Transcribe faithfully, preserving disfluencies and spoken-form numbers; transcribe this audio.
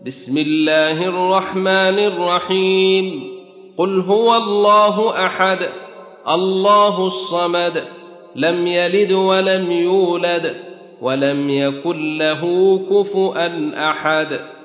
بسم الله الرحمن الرحيم. قل هو الله أحد الله الصمد لم يلد ولم يولد ولم يكن له كفؤا أحد.